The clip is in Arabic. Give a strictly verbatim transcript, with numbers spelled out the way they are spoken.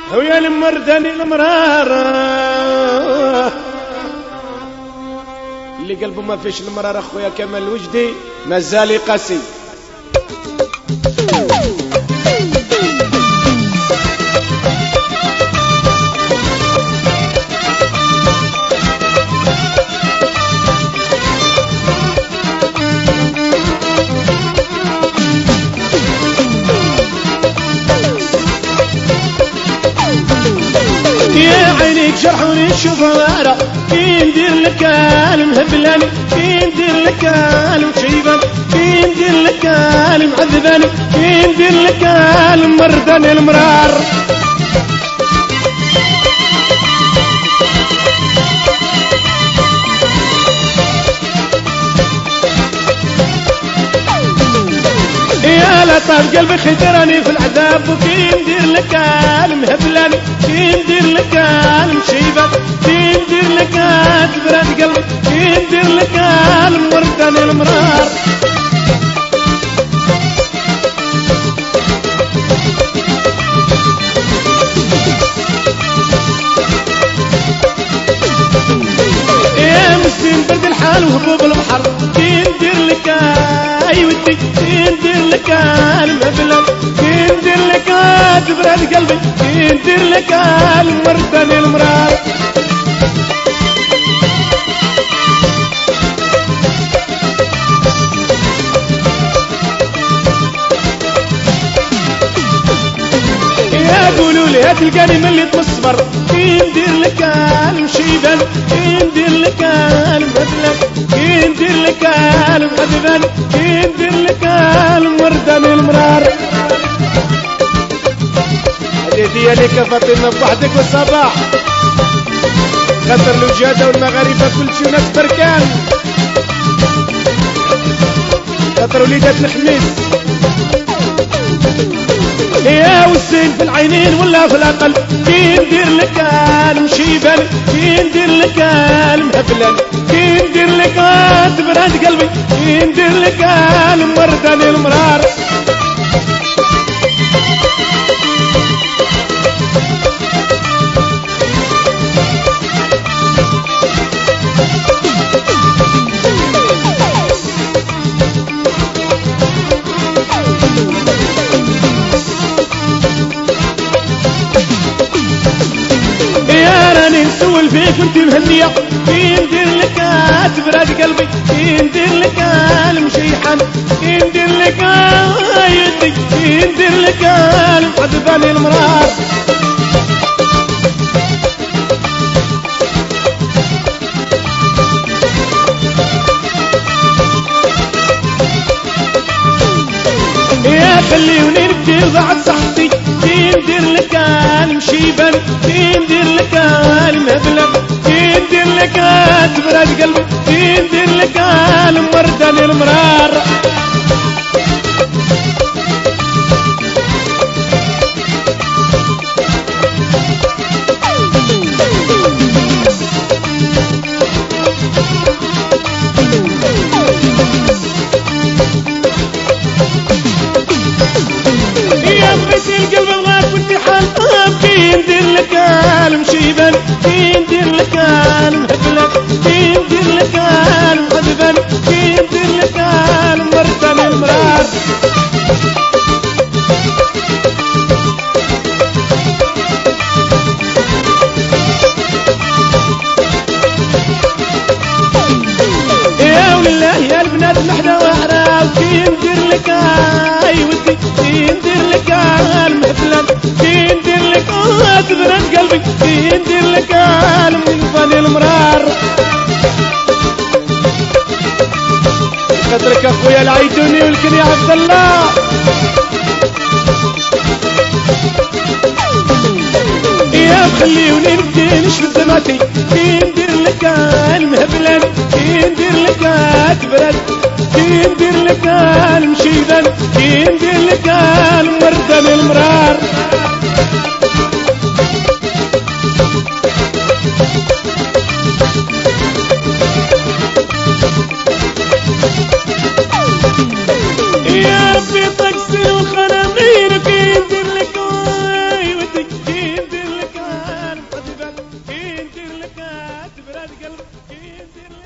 ويا المرداني المرار اللي قلبه ما فيش المرار اخويا كمال الوجدي مازال قاسي. يا عينيك جرحوني الشفارة كي ندير لك المهبلاني كي ندير لك المشيبان كي ندير لك المعذباني كي ندير لك المردان المرار. يا لطاف قلبي خدراني في العذاب وكي ندير لك المهبلاني كي ندير لك المشيبان كي ندير لك تبرد قلبي كي ندير لك المردان المرار. يا مسكين برد الحال وهبوب البحر كي ندير لك اي ودي كي ندير لك المهبلان كي ندير لك تبرد قلبي كي ندير لك المردان المرار. يا قولوا لي تلقاني من اللي تصبر كي ندير لك المشيبان كي ندير لك المهبلان كي ندير لك المعذبان كي ندير لك المردان المرار. هذه ديالك يا فاطمه بوحدك والصباح خاطر الوجاده والمغاربه كل شي ناس بركان خاطر وليدات الخميس. يا والزين في العينين ولا في العقل كي ندير لك المشيبان كي ندير لك المهبلان كي ندير لك تبرد قلبي كي ندير لك المردان المرار. نسول فيك وانت مهنية كي ندير لك تبرد قلبي كي ندير لك المشيحان كي ندير لك يدي كي ندير لك المعذبان المرار. يا خليوني نبدي ضاعت صحتي كي ندير لك المشيبان كي ندير لك المهبلان كي ندير لك تبرد قلبي كي ندير لك المردان المرار. يا بغيتي القلب بغاك وانت حال كي ندير لك المشيبان كي ندير لك المهبلان كي ندير لك المعذبان كي ندير لك المردان المرار. يا ولله يا البنات نحنا وعراو كي ندير لك اي ودي كي ندير لك المهبلان كي ندير لك تبرد قلبي كي ندير لك المردان المرار. خاطرك اخويا العيدوني والكن يا عبد الله. يا خليوني نبدي نشرب دمعتي كي ندير لك المهبلان كي ندير لك تبرد كي ندير لك المشيبان كي ندير لك المردان المرار. يا ربي طقسي وخنامير كي ندير لك ودي كي ندير فات قلب كي ندير